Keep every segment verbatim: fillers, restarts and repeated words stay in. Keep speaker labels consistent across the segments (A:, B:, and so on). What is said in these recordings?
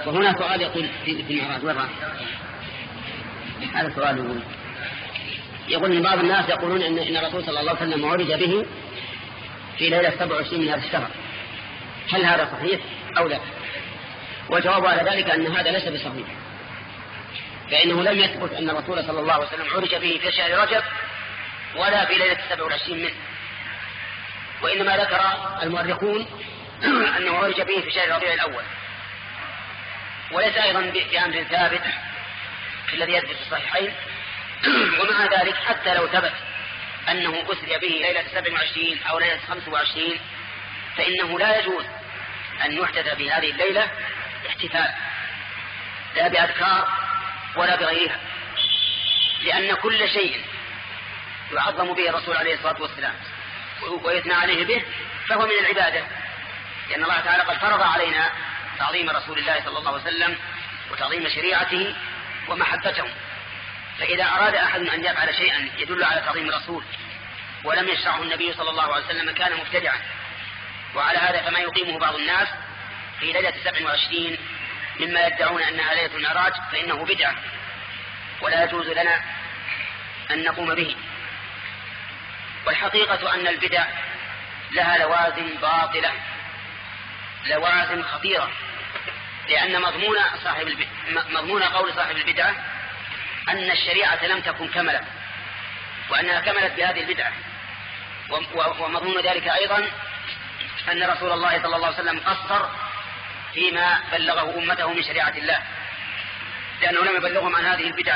A: وهنا سؤال يقول في المعراج وضع هذا سؤال يقول يقول ان بعض الناس يقولون ان ان الرسول صلى الله عليه وسلم عرج به في ليله سبعة وعشرين من هذا الشهر، هل هذا صحيح او لا؟ والجواب على ذلك ان هذا ليس بصحيح، فانه لم يثبت ان الرسول صلى الله عليه وسلم عرج به في شهر رجب ولا في ليله سبعة وعشرين منه، وانما ذكر المؤرخون انه عرج به في شهر ربيع الاول، وليس ايضا بامر ثابت الذي يثبت في الصحيحين. ومع ذلك حتى لو ثبت أنه أسري به ليلة سبع وعشرين أو ليلة خمس وعشرين فإنه لا يجوز أن يحدث بهذه الليلة احتفال لا بأذكار ولا بغيرها، لأن كل شيء يعظم به الرسول عليه الصلاة والسلام ويثنى عليه به فهو من العبادة، لأن الله تعالى قد فرض علينا تعظيم رسول الله صلى الله عليه وسلم وتعظيم شريعته ومحبته. فإذا أراد أحد أن يفعل شيئا يدل على تعظيم الرسول ولم يشرعه النبي صلى الله عليه وسلم كان مبتدعا، وعلى هذا فما يقيمه بعض الناس في ليلة سبع وعشرين مما يدعون أنها ليلة المعراج فإنه بدعة ولا يجوز لنا أن نقوم به. والحقيقة أن البدع لها لوازم باطلة، لوازم خطيرة، لأن مضمون صاحب البدع مضمون قول صاحب البدعة أن الشريعة لم تكن كملت وأنها كملت بهذه البدعة، ومضمون ذلك أيضا أن رسول الله صلى الله عليه وسلم قصر فيما بلغه أمته من شريعة الله لأنه لم يبلغهم عن هذه البدعة،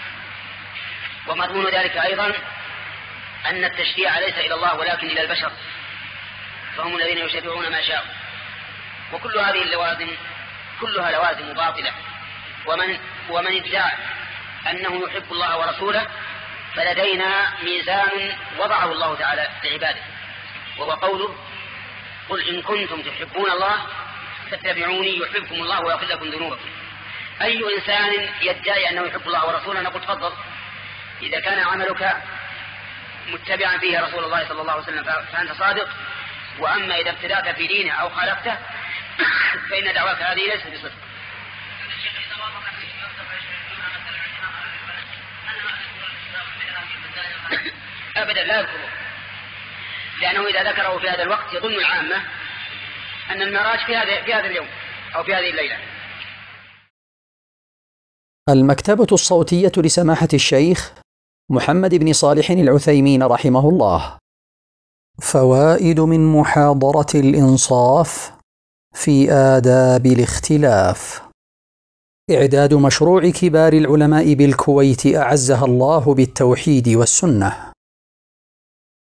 A: ومضمون ذلك أيضا أن التشريع ليس إلى الله ولكن إلى البشر فهم الذين يشرعون ما شاءوا. وكل هذه اللوازم كلها لوازم باطلة، ومن ومن ادعى أنه يحب الله ورسوله فلدينا ميزان وضعه الله تعالى لعباده، وهو قوله قل إن كنتم تحبون الله فاتبعوني يحبكم الله ويغفر لكم ذنوبكم. أي إنسان يدعي أنه يحب الله ورسوله نقول تفضل، إذا كان عملك متبعا فيه رسول الله صلى الله عليه وسلم فأنت صادق، وأما إذا ابتدأت في دينه أو خالفته فإن دعواك هذه ليست بصدق. أبدا لا يذكره، لأنه إذا ذكره في هذا الوقت يظن العامة أن المعراج في هذا في هذا اليوم أو في هذه الليلة.
B: المكتبة الصوتية لسماحة الشيخ محمد بن صالح العثيمين رحمه الله. فوائد من محاضرة الإنصاف في آداب الاختلاف. إعداد مشروع كبار العلماء بالكويت أعزها الله بالتوحيد والسنة.